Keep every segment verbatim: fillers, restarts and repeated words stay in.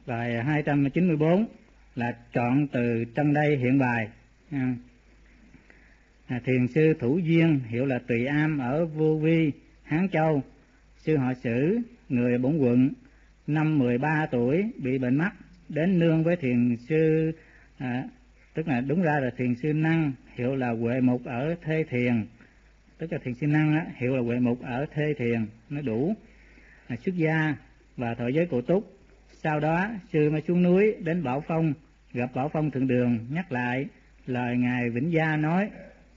Bài hai trăm chín mươi bốn là chọn từ trong đây hiện bài. À, thiền sư Thủ Duyên, hiệu là Tùy Am, ở Vô Vi, Hán Châu. Sư họ Sử, người Bổn Quận, năm mười ba tuổi, bị bệnh mắt, đến nương với thiền sư, à, tức là đúng ra là thiền sư Năng, hiệu là Huệ Mục, ở Thê Thiền. Tức là thiền sư Năng á, hiệu là Huệ Mục, ở Thê Thiền, nó đủ. À, xuất gia và thọ giới cụ túc. Sau đó sư mới xuống núi đến Bảo Phong, gặp Bảo Phong Thượng Đường, nhắc lại lời ngài Vĩnh Gia nói: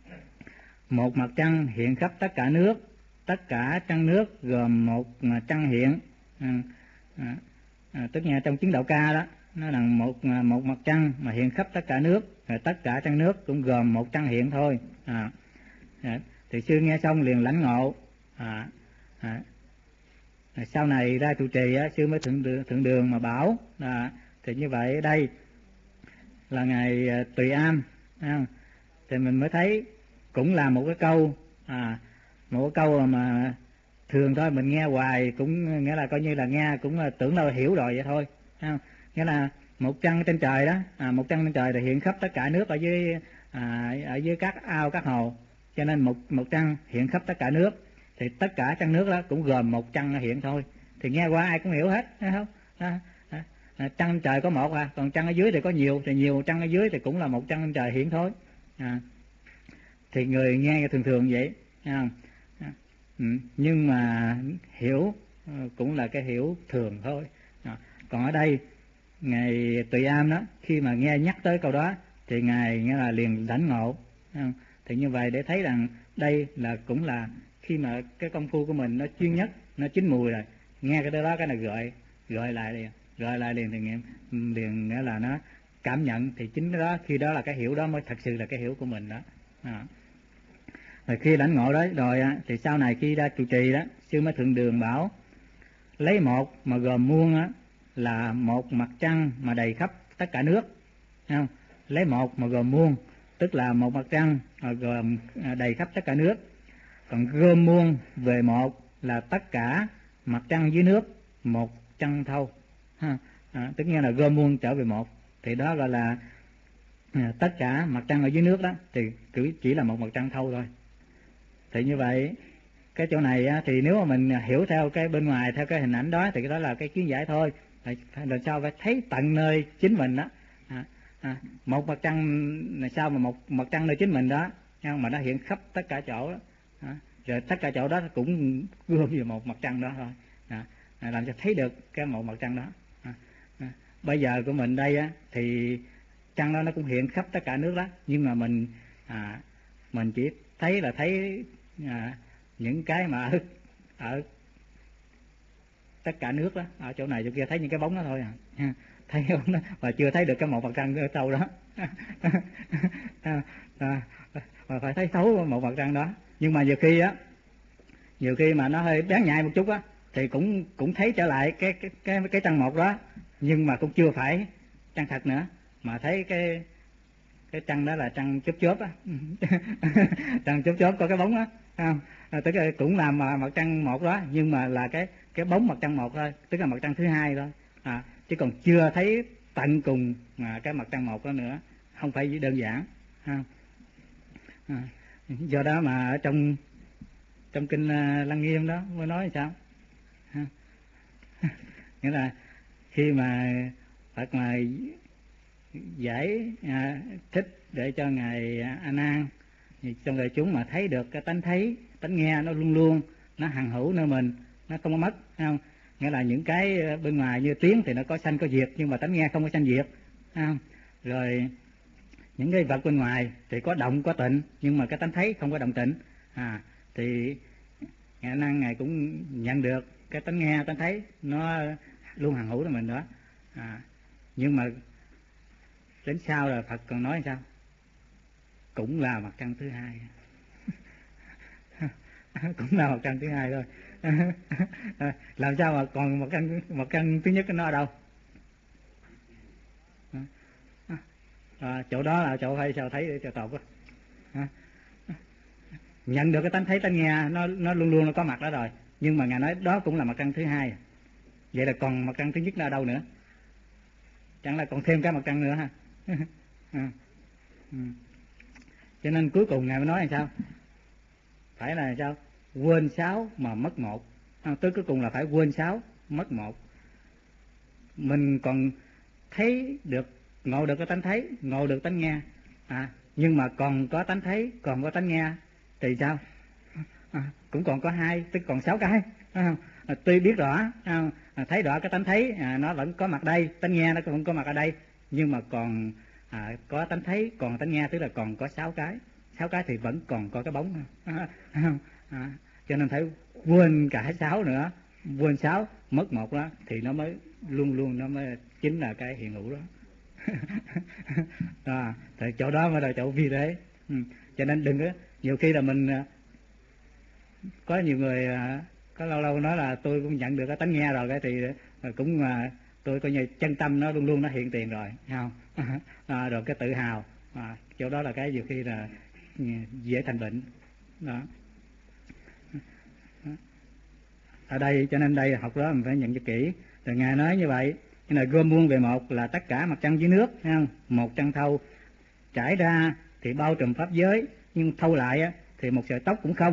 một mặt trăng hiện khắp tất cả nước, tất cả trăng nước gồm một trăng hiện. À, à, à, tức là trong chứng đạo ca đó, nó là một một mặt trăng mà hiện khắp tất cả nước, rồi tất cả trăng nước cũng gồm một trăng hiện thôi. À, à, thì sư nghe xong liền lãnh ngộ. À, à, à, sau này ra trụ trì á, sư mới thượng đường, thượng đường mà bảo. À, thì như vậy ở đây là ngài Tùy Am, à, thì mình mới thấy cũng là một cái câu, à, một cái câu mà thường thôi mình nghe hoài cũng nghĩa là coi như là nghe cũng là tưởng đâu hiểu rồi vậy thôi. À, nghĩa là một trăng trên trời đó, à, một trăng trên trời thì hiện khắp tất cả nước ở dưới, à, ở dưới các ao các hồ, cho nên một một trăng hiện khắp tất cả nước, thì tất cả trăng nước đó cũng gồm một trăng hiện thôi. Thì nghe qua ai cũng hiểu hết, thấy không? À, à, à, trăng trời có một à, còn trăng ở dưới thì có nhiều, thì nhiều trăng ở dưới thì cũng là một trăng trên trời hiện thôi. À, thì người nghe thường thường vậy, thấy không? À, ừ, nhưng mà hiểu cũng là cái hiểu thường thôi. À, còn ở đây ngài Tùy Am đó, khi mà nghe nhắc tới câu đó thì ngài nghe là liền lãnh ngộ. À, thì như vậy để thấy rằng đây là cũng là khi mà cái công phu của mình nó chuyên nhất, nó chín mùi rồi, nghe cái đó cái là gợi gợi lại liền, gợi lại liền thì nghiệm liền, nghĩa là nó cảm nhận, thì chính cái đó khi đó là cái hiểu đó mới thật sự là cái hiểu của mình đó. À, rồi khi lãnh ngộ đó rồi thì sau này khi ra trụ trì đó, sư mới thượng đường bảo lấy một mà gồm muôn á, là một mặt trăng mà đầy khắp tất cả nước, thấy không? Lấy một mà gồm muôn tức là một mặt trăng mà gồm đầy khắp tất cả nước. Còn gom muôn về một là tất cả mặt trăng dưới nước một trăng thâu. Ha. À, tức nghĩa là gom muôn trở về một, thì đó gọi là à, tất cả mặt trăng ở dưới nước đó thì chỉ là một mặt trăng thâu thôi. Thì như vậy cái chỗ này á, thì nếu mà mình hiểu theo cái bên ngoài, theo cái hình ảnh đó thì cái đó là cái kiến giải thôi. Rồi sao phải thấy tận nơi chính mình đó. À, à, một mặt trăng là sao mà một mặt trăng nơi chính mình đó, mà nó hiện khắp tất cả chỗ đó. À, rồi tất cả chỗ đó cũng gom vào một mặt trăng đó thôi. À, à, làm cho thấy được cái một mặt trăng đó. À, à, bây giờ của mình đây á, thì trăng đó nó cũng hiện khắp tất cả nước đó, nhưng mà mình à, mình chỉ thấy là thấy à, những cái mà ở, ở tất cả nước đó, ở chỗ này chỗ kia thấy những cái bóng đó thôi à, thấy bóng đó và chưa thấy được cái một mặt trăng ở sâu đó. À, à, và phải thấy xấu một mặt trăng đó. Nhưng mà nhiều khi á, nhiều khi mà nó hơi bén nhạy một chút á, thì cũng cũng thấy trở lại cái cái cái cái trăng một đó, nhưng mà cũng chưa phải trăng thật nữa, mà thấy cái cái trăng đó là trăng chớp chớp á. Trăng chớp chớp có cái bóng á, không? À, tức là cũng là mà mặt trăng một đó, nhưng mà là cái cái bóng mặt trăng một thôi, tức là mặt trăng thứ hai thôi. À, chứ còn chưa thấy tận cùng mà cái mặt trăng một đó nữa, không phải đơn giản. À, à, do đó mà ở trong trong kinh uh, Lăng Nghiêm đó mới nói sao? À, nghĩa là khi mà Phật mà giải à, thích để cho ngài A Nan thì trong đời chúng mà thấy được cái tánh thấy, tánh nghe nó luôn luôn nó hằng hữu nơi mình, nó không có mất, thấy không? Nghĩa là những cái bên ngoài như tiếng thì nó có sanh có diệt, nhưng mà tánh nghe không có sanh diệt, thấy không? Rồi những cái vật bên ngoài thì có động có tịnh, nhưng mà cái tánh thấy không có động tịnh. À, thì ngài A Nan ngài cũng nhận được cái tánh nghe tánh thấy nó luôn hằng hữu nơi mình đó. À, nhưng mà đến sau là Phật còn nói sao? Cũng là mặt trăng thứ hai. Cũng là mặt trăng thứ hai thôi. Làm sao mà còn mặt trăng, mặt trăng thứ nhất nó ở đâu? À, chỗ đó là chỗ hay sao thấy để cho tột á. Nhận được cái tánh thấy tánh nghe nó nó luôn luôn nó có mặt đó rồi, nhưng mà ngài nói đó cũng là mặt trăng thứ hai. Vậy là còn mặt trăng thứ nhất là ở đâu nữa? chẳng là còn thêm cái mặt trăng nữa ha. À. Ừ. Cho nên cuối cùng ngài mới nói là sao, phải là sao, quên sáu mà mất một. À, tới cuối cùng là phải quên sáu mất một. Mình còn thấy được, ngộ được cái tánh thấy, ngộ được tánh nghe, à, nhưng mà còn có tánh thấy, còn có tánh nghe thì sao, à, cũng còn có hai, tức còn sáu cái. À, à, tuy biết rõ, à, thấy rõ cái tánh thấy, à, nó vẫn có mặt đây, tánh nghe nó cũng có mặt ở đây, nhưng mà còn à, có tánh thấy, còn tánh nghe, tức là còn có sáu cái. Sáu cái thì vẫn còn có cái bóng. À, à, à, cho nên phải quên cả sáu nữa, quên sáu mất một đó thì nó mới luôn luôn nó mới chính là cái hiện hữu đó. À, thì chỗ đó mới là chỗ vi thế. Ừ. Cho nên đừng có, nhiều khi là mình có nhiều người có lâu lâu nói là tôi cũng nhận được cái tánh nghe rồi, cái thì cũng tôi coi như chân tâm nó luôn luôn nó hiện tiền rồi, không? À, rồi cái tự hào, à, chỗ đó là cái nhiều khi là dễ thành bệnh đó. Ở đây cho nên đây học đó mình phải nhận cho kỹ. Rồi ngài nói như vậy, cái này gom buông về một là tất cả mặt trăng dưới nước, thấy không? Một trăng thâu trải ra thì bao trùm pháp giới, nhưng thâu lại á, thì một sợi tóc cũng không.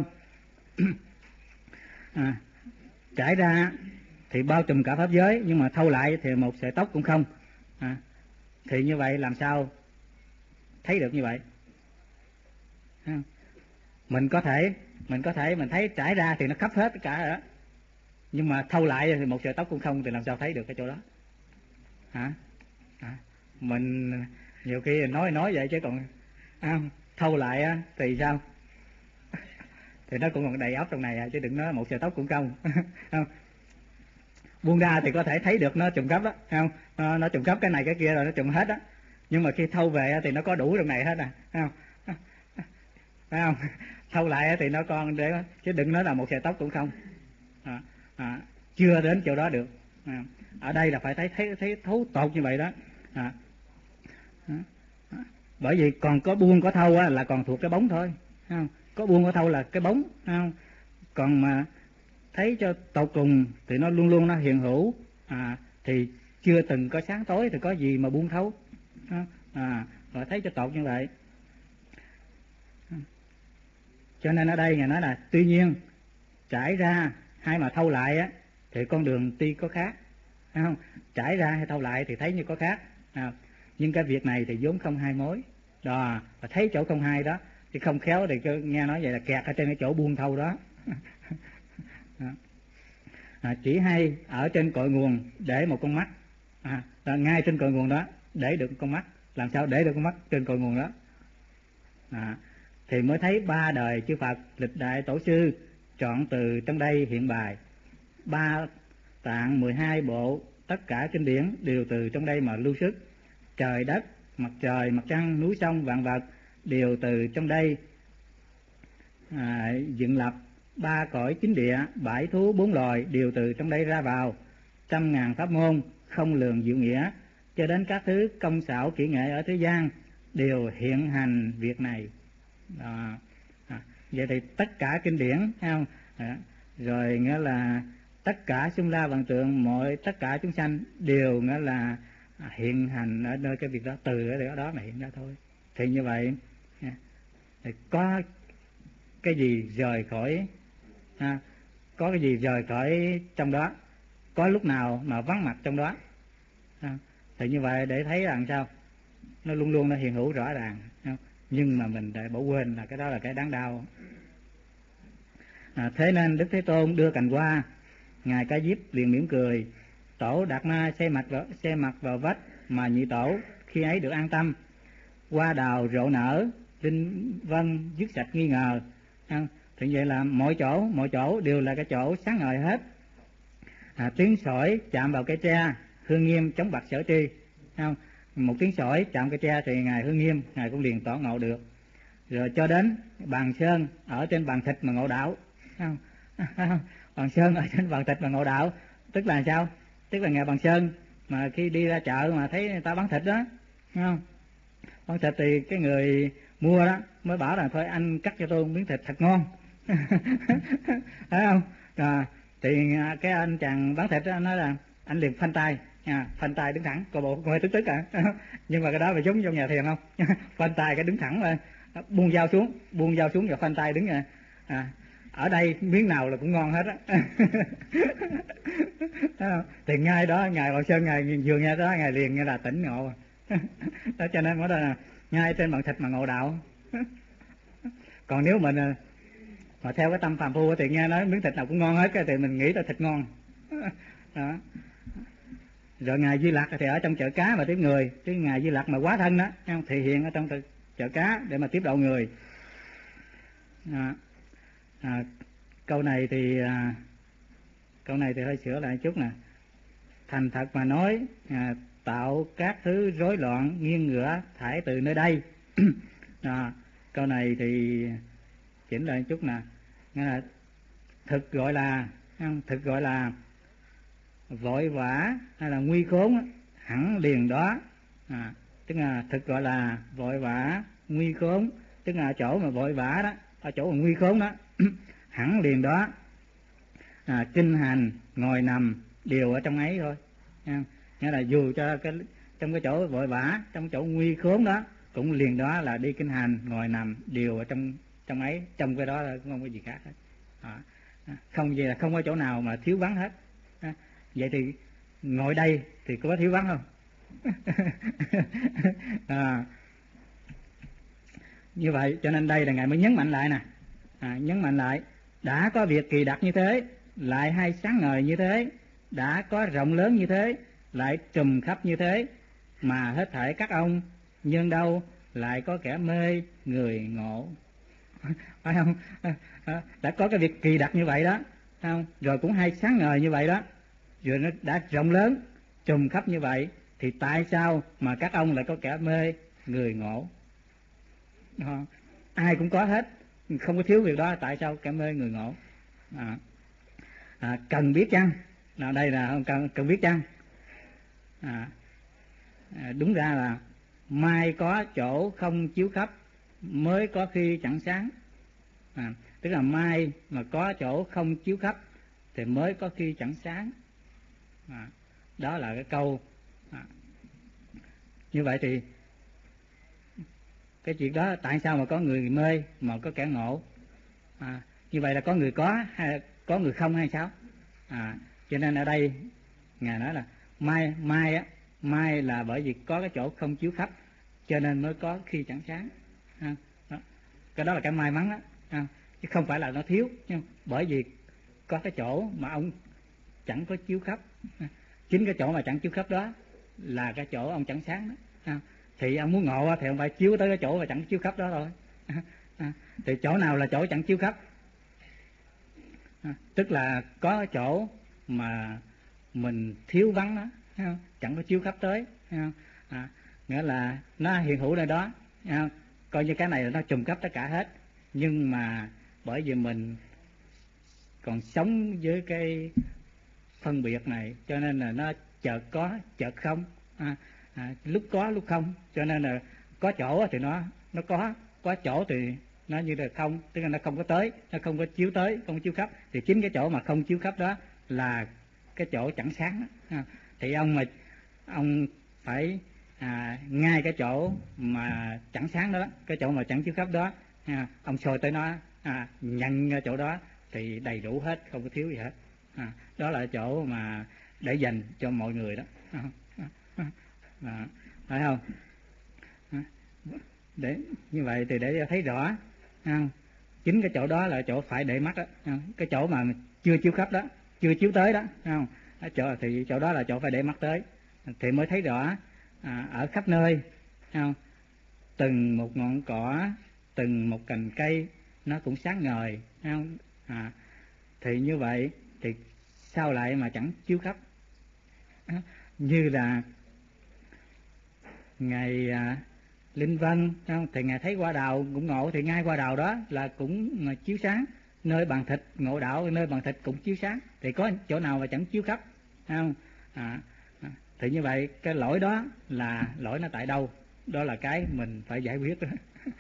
À, trải ra thì bao trùm cả pháp giới, nhưng mà thâu lại thì một sợi tóc cũng không. À, thì như vậy làm sao thấy được như vậy? À, mình có thể mình có thể mình thấy trải ra thì nó khắp hết tất cả rồi đó, nhưng mà thâu lại thì một sợi tóc cũng không, thì làm sao thấy được cái chỗ đó? Hả? À, mình nhiều khi nói nói vậy chứ còn à, thâu lại á, thì sao? Thì nó cũng còn đầy óc trong này, chứ đừng nói một sợi tóc cũng không. Không, buông ra thì có thể thấy được nó trùng khắp đó, không? Nó, nó trùng khắp cái này cái kia rồi nó trùng hết đó, nhưng mà khi thâu về thì nó có đủ trong này hết à, không? Phải không? Thâu lại thì nó còn để, chứ đừng nói là một sợi tóc cũng không. À, à, chưa đến chỗ đó được. À, ở đây là phải thấy thấy thấy thấu tột như vậy đó. À, à, à, bởi vì còn có buông có thâu á, là còn thuộc cái bóng thôi, không? Có buông có thâu là cái bóng, không? Còn mà thấy cho tột cùng thì nó luôn luôn nó hiện hữu, à, thì chưa từng có sáng tối thì có gì mà buông thấu. À, và thấy cho tột như vậy. Cho nên ở đây ngài nói là tuy nhiên trải ra hay mà thâu lại á, thì con đường tuy có khác, phải không? Trải ra hay thâu lại thì thấy như có khác, à, nhưng cái việc này thì vốn không hai mối đó, và thấy chỗ không hai đó, chứ không khéo thì nghe nói vậy là kẹt ở trên cái chỗ buông thâu đó. À, chỉ hay ở trên cội nguồn để một con mắt, à, ngay trên cội nguồn đó để được con mắt. Làm sao để được con mắt trên cội nguồn đó? À, thì mới thấy ba đời chư Phật lịch đại tổ sư chọn từ trong đây hiện bài. Ba tạng mười hai bộ, tất cả kinh điển đều từ trong đây mà lưu xuất. Trời đất, mặt trời, mặt trăng, núi sông, vạn vật đều từ trong đây à, dựng lập. Ba cõi chính địa, bãi thú bốn loài đều từ trong đây ra vào. Trăm ngàn pháp môn không lường diệu nghĩa, cho đến các thứ công xảo kỹ nghệ ở thế gian đều hiện hành việc này. À, à, vậy thì tất cả kinh điển, thấy không? À, rồi nghĩa là tất cả xung la vạn tượng, mọi tất cả chúng sanh đều nghĩa là hiện hành ở nơi cái việc đó, từ ở đó mà hiện ra thôi. Thì như vậy thì có cái gì rời khỏi, à, có cái gì rời khỏi trong đó, có lúc nào mà vắng mặt trong đó, à, thì như vậy để thấy rằng sao nó luôn luôn nó hiện hữu rõ ràng, không? Nhưng mà mình lại bỏ quên là cái đó là cái đáng đau. À, thế nên Đức Thế Tôn đưa cành hoa, ngài Ca Diếp liền mỉm cười. Tổ Đạt Ma xe mặt vào, xe mặt vào vách mà nhị tổ khi ấy được an tâm. Hoa đào rộ nở, linh vân dứt sạch nghi ngờ. À, thì vậy là mọi chỗ mọi chỗ đều là cái chỗ sáng ngời hết. À, tiếng sỏi chạm vào cây tre, hương nghiêm chống bạch sở tri, không? Một tiếng sỏi chạm cây tre thì ngài hương nghiêm, ngài cũng liền tỏ ngộ được. Rồi cho đến bàn sơn ở trên bàn thịt mà ngộ đạo, không? Bàn sơn ở trên bàn thịt mà ngộ đạo, tức là sao? Tức là ngài bàn sơn mà khi đi ra chợ mà thấy người ta bán thịt đó, không? Bán thịt thì cái người mua đó mới bảo là thôi anh cắt cho tôi một miếng thịt thật ngon. Thấy không? À, thì cái anh chàng bán thịt đó nói là anh liền phanh tay, à, phanh tay đứng thẳng, coi bộ hơi tức tức à nhưng mà cái đó là giống trong nhà thiền không phanh tay cái đứng thẳng lên, buông dao xuống, buông dao xuống và phanh tay đứng à, à ở đây miếng nào là cũng ngon hết á thì ngay đó ngài Bảo Sơn ngài vừa nghe đó ngài liền nghe là tỉnh ngộ đó, cho nên ở đây là ngay trên bàn thịt mà ngộ đạo còn nếu mình mà theo cái tâm phàm phu thì nghe nói miếng thịt nào cũng ngon hết thì mình nghĩ là thịt ngon đó. Rồi ngài Di Lặc thì ở trong chợ cá mà tiếp người, cái ngài Di Lặc mà quá thân đó thì hiện ở trong chợ cá để mà tiếp độ người. À, à, câu này thì à, câu này thì hơi sửa lại chút nè. Thành thật mà nói, à, tạo các thứ rối loạn nghiêng ngửa thải từ nơi đây. À, câu này thì chỉnh lại chút nè. Nghĩa là thực gọi là thực gọi là vội vã hay là nguy khốn hẳn liền đó. À, tức là thực gọi là vội vã nguy khốn, tức là chỗ mà vội vã đó, ở chỗ mà nguy khốn đó hẳn liền đó. À, kinh hành ngồi nằm đều ở trong ấy thôi. Nghĩa là dù cho cái trong cái chỗ vội vã, trong chỗ nguy khốn đó cũng liền đó là đi kinh hành ngồi nằm đều ở trong trong ấy, trong cái đó là không có gì khác hết. À, không gì là không có chỗ nào mà thiếu vắng hết. À, vậy thì ngồi đây thì có thiếu vắng không? À, như vậy cho nên đây là ngài mới nhấn mạnh lại nè, à, nhấn mạnh lại đã có việc kỳ đặc như thế, lại hay sáng ngời như thế, đã có rộng lớn như thế, lại trùm khắp như thế, mà hết thảy các ông nhưng đâu lại có kẻ mê người ngộ. Phải không? Đã có cái việc kỳ đặc như vậy đó, không? Rồi cũng hay sáng ngời như vậy đó, rồi nó đã rộng lớn trùm khắp như vậy, thì tại sao mà các ông lại có kẻ mê người ngộ? Đó. Ai cũng có hết, không có thiếu việc đó, tại sao kẻ mê người ngộ? À, à, cần biết chăng? Nào đây là cần, cần biết chăng? À, à, đúng ra là mai có chỗ không chiếu khắp, mới có khi chẳng sáng. À, tức là mai mà có chỗ không chiếu khắp thì mới có khi chẳng sáng. À, đó là cái câu. À, như vậy thì cái chuyện đó tại sao mà có người mê mà có kẻ ngộ? À, như vậy là có người có hay có người không hay sao? À, cho nên ở đây ngài nói là mai mai á mai là bởi vì có cái chỗ không chiếu khắp cho nên mới có khi chẳng sáng. À, đó. Cái đó là cái may mắn đó. À, chứ không phải là nó thiếu, nhưng bởi vì có cái chỗ mà ông chẳng có chiếu khắp. À, chính cái chỗ mà chẳng chiếu khắp đó là cái chỗ ông chẳng sáng đó. À, thì ông muốn ngộ thì ông phải chiếu tới cái chỗ mà chẳng chiếu khắp đó thôi. À, à, thì chỗ nào là chỗ chẳng chiếu khắp? À, tức là có cái chỗ mà mình thiếu vắng nó, chẳng có chiếu khắp tới. À, nghĩa là nó hiện hữu nơi đó, coi như cái này là nó trùm khắp tất cả hết, nhưng mà bởi vì mình còn sống với cái phân biệt này cho nên là nó chợt có chợt không, à, à, lúc có lúc không, cho nên là có chỗ thì nó nó có có chỗ thì nó như là không, tức là nó không có tới, nó không có chiếu tới, không có chiếu khắp, thì chính cái chỗ mà không chiếu khắp đó là cái chỗ chẳng sáng đó. À, thì ông mà ông phải à, ngay cái chỗ mà chẳng sáng đó, cái chỗ mà chẳng chiếu khắp đó, à, ông soi tới nó, à, nhận chỗ đó thì đầy đủ hết, không có thiếu gì hết. À, đó là chỗ mà để dành cho mọi người đó. À, à, à, phải không? À, để như vậy thì để thấy rõ, à, chính cái chỗ đó là chỗ phải để mắt đó, à, cái chỗ mà chưa chiếu khắp đó, chưa chiếu tới đó, không? À, chỗ thì chỗ đó là chỗ phải để mắt tới thì mới thấy rõ. À, ở khắp nơi, không? Từng một ngọn cỏ, từng một cành cây nó cũng sáng ngời, không? À, thì như vậy thì sao lại mà chẳng chiếu khắp? À, như là ngày à, Linh Vân, không? Thì ngài thấy hoa đào cũng ngộ, thì ngay hoa đào đó là cũng mà chiếu sáng, nơi bàn thịt ngộ đạo, nơi bàn thịt cũng chiếu sáng, thì có chỗ nào mà chẳng chiếu khắp, không? À, à, thì như vậy cái lỗi đó là lỗi nó tại đâu? Đó là cái mình phải giải quyết đó.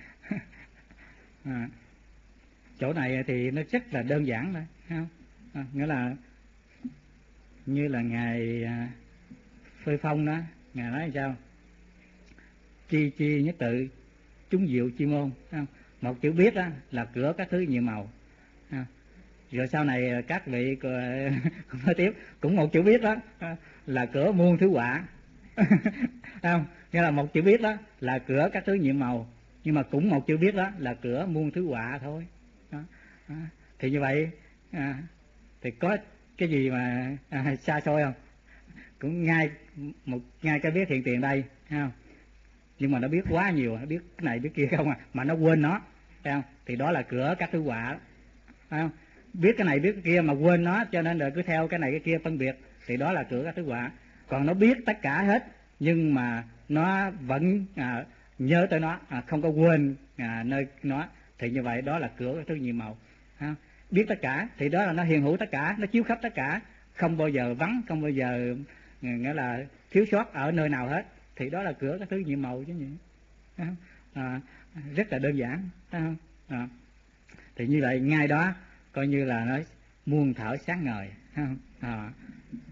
À, chỗ này thì nó rất là đơn giản thôi, không? À, nghĩa là như là ngài Phơi Phong đó, ngài nói sao? Chi chi nhất tự, chúng diệu chi môn. Không? Một chữ biết đó là cửa các thứ nhiều màu. Không? Rồi sau này các vị nói tiếp cũng một chữ biết đó là cửa muôn thứ họa. Không? Nghĩa là một chữ biết đó là cửa các thứ nhiệm màu, nhưng mà cũng một chữ biết đó là cửa muôn thứ họa thôi. Đó. Đó. Thì như vậy à, thì có cái gì mà à, xa xôi không? Cũng ngay một ngay cái biết hiện tiền đây, không? Nhưng mà nó biết quá nhiều, nó biết cái này biết kia không à, mà nó quên nó, thấy không? Thì đó là cửa các thứ họa, thấy không? Biết cái này biết cái kia mà quên nó, cho nên là cứ theo cái này cái kia phân biệt, thì đó là cửa các thứ họa. Còn nó biết tất cả hết nhưng mà nó vẫn à, nhớ tới nó, à, không có quên à, nơi nó, thì như vậy đó là cửa các thứ nhiệm màu. À, biết tất cả thì đó là nó hiện hữu tất cả, nó chiếu khắp tất cả, không bao giờ vắng, không bao giờ nghĩa là thiếu sót ở nơi nào hết, thì đó là cửa các thứ nhiệm màu chứ gì. À, à, rất là đơn giản, thấy không? À, thì như vậy ngay đó coi như là nó muôn thở sáng ngời, thấy không? À,